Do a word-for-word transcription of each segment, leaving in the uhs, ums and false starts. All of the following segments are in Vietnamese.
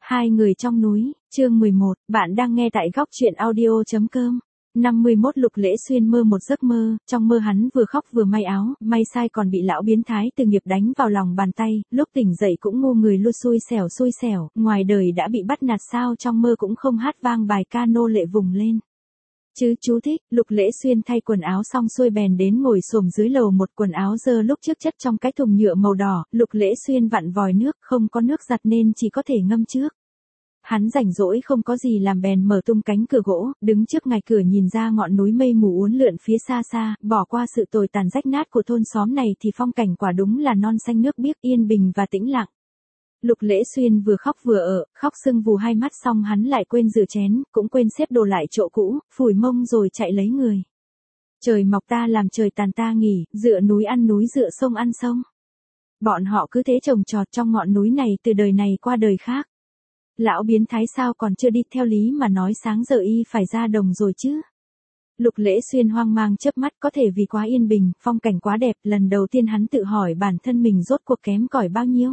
Hai người trong núi, chương mười một, bạn đang nghe tại góc truyện audio.com. năm mươi mốt Lục Lễ Xuyên mơ một giấc mơ, trong mơ hắn vừa khóc vừa may áo, may sai còn bị lão biến thái Từ Nghiệp đánh vào lòng bàn tay, lúc tỉnh dậy cũng ngu người luôn xui xẻo xui xẻo, ngoài đời đã bị bắt nạt sao trong mơ cũng không hát vang bài ca nô lệ vùng lên. Chứ chú thích, Lục Lễ Xuyên thay quần áo xong xuôi bèn đến ngồi xổm dưới lầu một quần áo dơ lúc trước chất trong cái thùng nhựa màu đỏ, Lục Lễ Xuyên vặn vòi nước, không có nước giặt nên chỉ có thể ngâm trước. Hắn rảnh rỗi không có gì làm bèn mở tung cánh cửa gỗ, đứng trước ngạch cửa nhìn ra ngọn núi mây mù uốn lượn phía xa xa, bỏ qua sự tồi tàn rách nát của thôn xóm này thì phong cảnh quả đúng là non xanh nước biếc yên bình và tĩnh lặng. Lục Lễ Xuyên vừa khóc vừa ở, khóc sưng vù hai mắt xong hắn lại quên rửa chén, cũng quên xếp đồ lại chỗ cũ, phủi mông rồi chạy lấy người. Trời mọc ta làm trời tàn ta nghỉ, dựa núi ăn núi dựa sông ăn sông. Bọn họ cứ thế trồng trọt trong ngọn núi này từ đời này qua đời khác. Lão biến thái sao còn chưa đi theo lý mà nói sáng giờ y phải ra đồng rồi chứ. Lục Lễ Xuyên hoang mang chớp mắt, có thể vì quá yên bình, phong cảnh quá đẹp, lần đầu tiên hắn tự hỏi bản thân mình rốt cuộc kém cỏi bao nhiêu.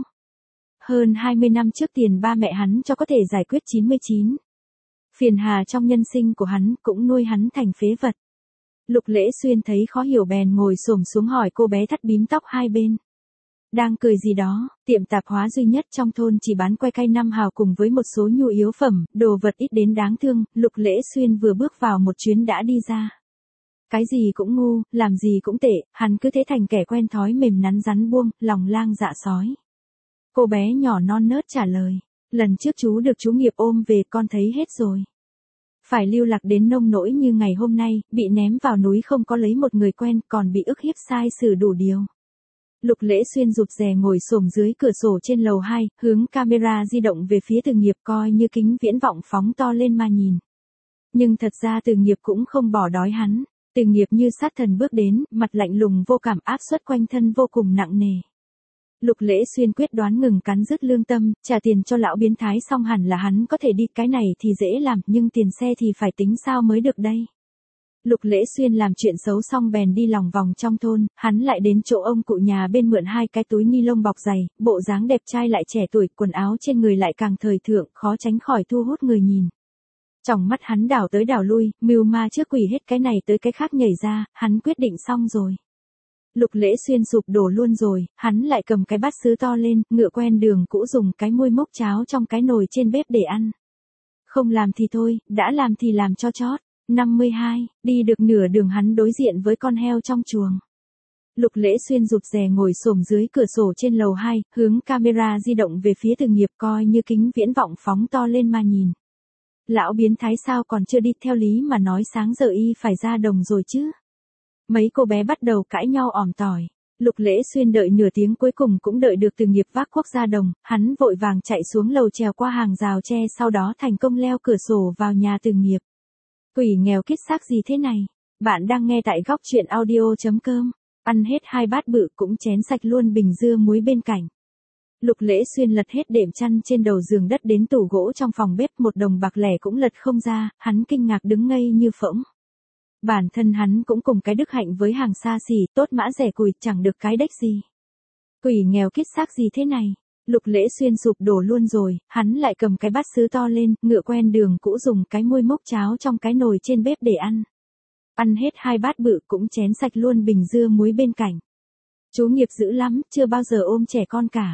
Hơn hai mươi năm trước tiền ba mẹ hắn cho có thể giải quyết chín mươi chín phiền hà trong nhân sinh của hắn, cũng nuôi hắn thành phế vật. Lục Lễ Xuyên thấy khó hiểu bèn ngồi xổm xuống hỏi cô bé thắt bím tóc hai bên. Đang cười gì đó, tiệm tạp hóa duy nhất trong thôn chỉ bán que cay năm hào cùng với một số nhu yếu phẩm, đồ vật ít đến đáng thương, Lục Lễ Xuyên vừa bước vào một chuyến đã đi ra. Cái gì cũng ngu, làm gì cũng tệ, hắn cứ thế thành kẻ quen thói mềm nắn rắn buông, lòng lang dạ sói. Cô bé nhỏ non nớt trả lời, lần trước chú được chú Nghiệp ôm về con thấy hết rồi. Phải lưu lạc đến nông nỗi như ngày hôm nay, bị ném vào núi không có lấy một người quen còn bị ức hiếp sai xử đủ điều. Lục Lễ Xuyên rụt rè ngồi xổm dưới cửa sổ trên lầu hai, hướng camera di động về phía Từ Nghiệp coi như kính viễn vọng phóng to lên mà nhìn. Nhưng thật ra Từ Nghiệp cũng không bỏ đói hắn, Từ Nghiệp như sát thần bước đến, mặt lạnh lùng vô cảm áp suất quanh thân vô cùng nặng nề. Lục Lễ Xuyên quyết đoán ngừng cắn rứt lương tâm, trả tiền cho lão biến thái xong hẳn là hắn có thể đi, cái này thì dễ làm, nhưng tiền xe thì phải tính sao mới được đây. Lục Lễ Xuyên làm chuyện xấu xong bèn đi lòng vòng trong thôn, hắn lại đến chỗ ông cụ nhà bên mượn hai cái túi ni lông bọc dày, bộ dáng đẹp trai lại trẻ tuổi, quần áo trên người lại càng thời thượng, khó tránh khỏi thu hút người nhìn. Trong mắt hắn đảo tới đảo lui, mưu ma trước quỷ hết cái này tới cái khác nhảy ra, hắn quyết định xong rồi. Lục Lễ Xuyên sụp đổ luôn rồi, hắn lại cầm cái bát sứ to lên, ngựa quen đường cũ dùng cái muôi múc cháo trong cái nồi trên bếp để ăn. Không làm thì thôi, đã làm thì làm cho chót. năm mươi hai, đi được nửa đường hắn đối diện với con heo trong chuồng. Lục Lễ Xuyên rụt rè ngồi xổm dưới cửa sổ trên lầu hai, hướng camera di động về phía Từ Nghiệp coi như kính viễn vọng phóng to lên mà nhìn. Lão biến thái sao còn chưa đi theo lý mà nói sáng giờ y phải ra đồng rồi chứ. Mấy cô bé bắt đầu cãi nhau ỏm tỏi. Lục Lễ Xuyên đợi nửa tiếng cuối cùng cũng đợi được Từ Nghiệp vác cuốc ra đồng, hắn vội vàng chạy xuống lầu trèo qua hàng rào tre sau đó thành công leo cửa sổ vào nhà Từ Nghiệp. Quỷ nghèo kiết xác gì thế này? Bạn đang nghe tại góc truyện audio.com. Ăn hết hai bát bự cũng chén sạch luôn bình dưa muối bên cạnh. Lục Lễ Xuyên lật hết đệm chăn trên đầu giường đất đến tủ gỗ trong phòng bếp, một đồng bạc lẻ cũng lật không ra, hắn kinh ngạc đứng ngây như phỗng. Bản thân hắn cũng cùng cái đức hạnh với hàng xa xỉ, tốt mã rẻ cùi, chẳng được cái đếch gì. Quỷ nghèo kiết xác gì thế này? Lục Lễ Xuyên sụp đổ luôn rồi, hắn lại cầm cái bát sứ to lên, ngựa quen đường cũ dùng cái muôi múc cháo trong cái nồi trên bếp để ăn. Ăn hết hai bát bự cũng chén sạch luôn bình dưa muối bên cạnh. Chú Nghiệp dữ lắm, chưa bao giờ ôm trẻ con cả.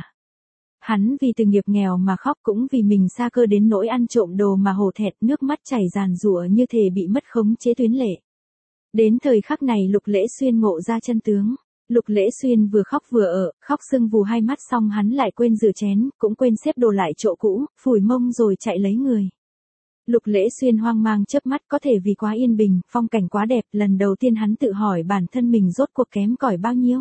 Hắn vì Từ Nghiệp nghèo mà khóc, cũng vì mình xa cơ đến nỗi ăn trộm đồ mà hổ thẹn, nước mắt chảy ràn rụa như thể bị mất khống chế tuyến lệ. Đến thời khắc này Lục Lễ Xuyên ngộ ra chân tướng. Lục Lễ Xuyên vừa khóc vừa ở, khóc sưng vù hai mắt xong hắn lại quên rửa chén, cũng quên xếp đồ lại chỗ cũ, phủi mông rồi chạy lấy người. Lục Lễ Xuyên hoang mang chớp mắt, có thể vì quá yên bình, phong cảnh quá đẹp, lần đầu tiên hắn tự hỏi bản thân mình rốt cuộc kém cỏi bao nhiêu.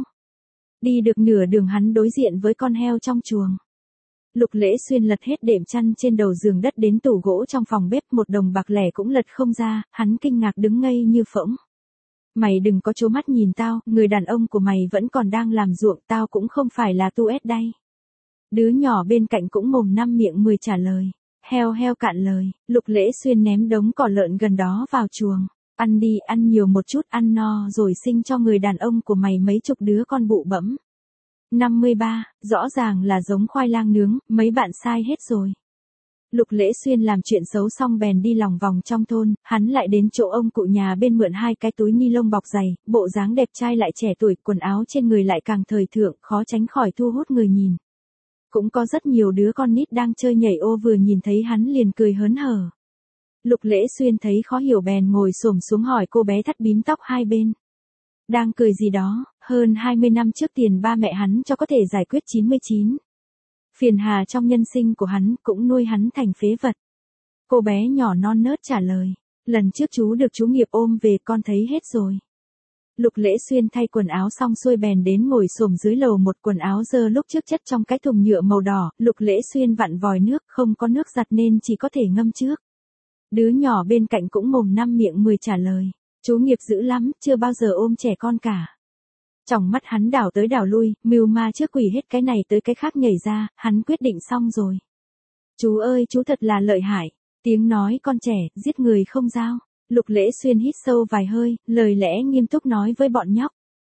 Đi được nửa đường hắn đối diện với con heo trong chuồng. Lục Lễ Xuyên lật hết đệm chăn trên đầu giường đất đến tủ gỗ trong phòng bếp, một đồng bạc lẻ cũng lật không ra, hắn kinh ngạc đứng ngây như phỗng. Mày đừng có trố mắt nhìn tao, người đàn ông của mày vẫn còn đang làm ruộng, tao cũng không phải là tu ét đây. Đứa nhỏ bên cạnh cũng mồm năm miệng mười trả lời. Heo heo cạn lời, Lục Lễ Xuyên ném đống cỏ lợn gần đó vào chuồng. Ăn đi, ăn nhiều một chút, ăn no rồi sinh cho người đàn ông của mày mấy chục đứa con bụ bẫm. năm mươi ba, rõ ràng là giống khoai lang nướng, mấy bạn sai hết rồi. Lục Lễ Xuyên làm chuyện xấu xong bèn đi lòng vòng trong thôn, hắn lại đến chỗ ông cụ nhà bên mượn hai cái túi ni lông bọc dày, bộ dáng đẹp trai lại trẻ tuổi, quần áo trên người lại càng thời thượng, khó tránh khỏi thu hút người nhìn. Cũng có rất nhiều đứa con nít đang chơi nhảy ô vừa nhìn thấy hắn liền cười hớn hở. Lục Lễ Xuyên thấy khó hiểu bèn ngồi xổm xuống hỏi cô bé thắt bím tóc hai bên. Đang cười gì đó, hơn hai mươi năm trước tiền ba mẹ hắn cho có thể giải quyết chín mươi chín. Phiền hà trong nhân sinh của hắn cũng nuôi hắn thành phế vật. Cô bé nhỏ non nớt trả lời, lần trước chú được chú Nghiệp ôm về con thấy hết rồi. Lục Lễ Xuyên thay quần áo xong xuôi bèn đến ngồi xổm dưới lầu một quần áo dơ lúc trước chất trong cái thùng nhựa màu đỏ, Lục Lễ Xuyên vặn vòi nước không có nước giặt nên chỉ có thể ngâm trước. Đứa nhỏ bên cạnh cũng mồm năm miệng mười trả lời, chú Nghiệp dữ lắm, chưa bao giờ ôm trẻ con cả. Trong mắt hắn đảo tới đảo lui, mưu ma trước quỷ hết cái này tới cái khác nhảy ra, hắn quyết định xong rồi. Chú ơi chú thật là lợi hại, tiếng nói con trẻ, giết người không dao. Lục Lễ Xuyên hít sâu vài hơi, lời lẽ nghiêm túc nói với bọn nhóc.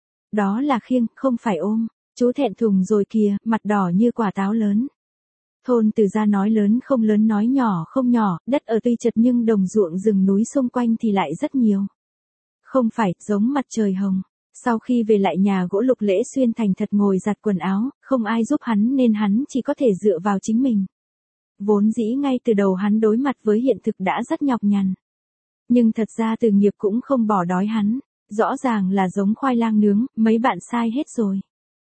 Đó là khiêng, không phải ôm, chú thẹn thùng rồi kìa, mặt đỏ như quả táo lớn. Thôn Từ Gia nói lớn không lớn nói nhỏ không nhỏ, đất ở tuy chật nhưng đồng ruộng rừng núi xung quanh thì lại rất nhiều. Không phải, giống mặt trời hồng. Sau khi về lại nhà gỗ Lục Lễ Xuyên thành thật ngồi giặt quần áo, không ai giúp hắn nên hắn chỉ có thể dựa vào chính mình. Vốn dĩ ngay từ đầu hắn đối mặt với hiện thực đã rất nhọc nhằn. Nhưng thật ra Từ Nghiệp cũng không bỏ đói hắn, rõ ràng là giống khoai lang nướng, mấy bạn sai hết rồi.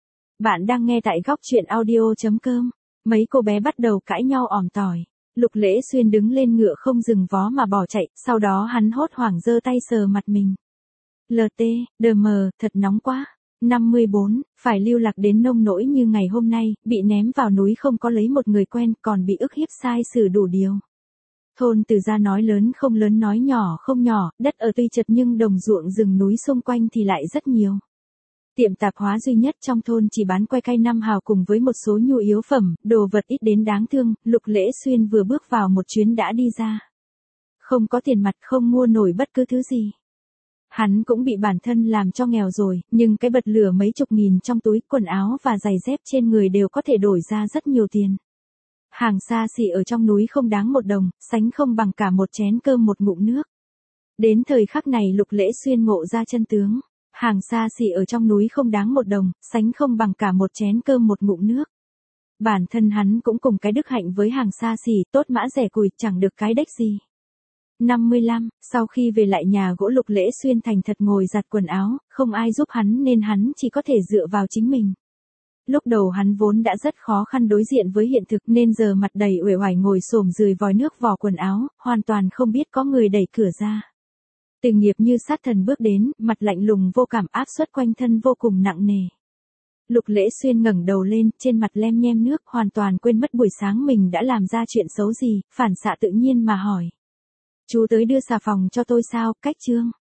Bạn đang nghe tại góc truyện audio chấm com, mấy cô bé bắt đầu cãi nhau ỏm tỏi. Lục Lễ Xuyên đứng lên ngựa không dừng vó mà bỏ chạy, sau đó hắn hốt hoảng giơ tay sờ mặt mình. lờ tê, đờ mờ, thật nóng quá. năm mươi bốn, phải lưu lạc đến nông nỗi như ngày hôm nay, bị ném vào núi không có lấy một người quen còn bị ức hiếp sai xử đủ điều. Thôn Từ Gia nói lớn không lớn nói nhỏ không nhỏ, đất ở tuy chật nhưng đồng ruộng rừng núi xung quanh thì lại rất nhiều. Tiệm tạp hóa duy nhất trong thôn chỉ bán que cay năm hào cùng với một số nhu yếu phẩm, đồ vật ít đến đáng thương, Lục Lễ Xuyên vừa bước vào một chuyến đã đi ra. Không có tiền mặt không mua nổi bất cứ thứ gì. Hắn cũng bị bản thân làm cho nghèo rồi, nhưng cái bật lửa mấy chục nghìn trong túi, quần áo và giày dép trên người đều có thể đổi ra rất nhiều tiền. Hàng xa xỉ ở trong núi không đáng một đồng, sánh không bằng cả một chén cơm một ngụm nước. Đến thời khắc này Lục Lễ Xuyên ngộ ra chân tướng. Hàng xa xỉ ở trong núi không đáng một đồng, sánh không bằng cả một chén cơm một ngụm nước. Bản thân hắn cũng cùng cái đức hạnh với hàng xa xỉ, tốt mã rẻ cùi, chẳng được cái đếch gì. năm mươi lăm, sau khi về lại nhà gỗ Lục Lễ Xuyên thành thật ngồi giặt quần áo, không ai giúp hắn nên hắn chỉ có thể dựa vào chính mình. Lúc đầu hắn vốn đã rất khó khăn đối diện với hiện thực nên giờ mặt đầy uể oải ngồi xổm dưới vòi nước vò quần áo, hoàn toàn không biết có người đẩy cửa ra. Từ Nghiệp như sát thần bước đến, mặt lạnh lùng vô cảm áp suất quanh thân vô cùng nặng nề. Lục Lễ Xuyên ngẩng đầu lên, trên mặt lem nhem nước, hoàn toàn quên mất buổi sáng mình đã làm ra chuyện xấu gì, phản xạ tự nhiên mà hỏi. Chú tới đưa xà phòng cho tôi sao, cách trương.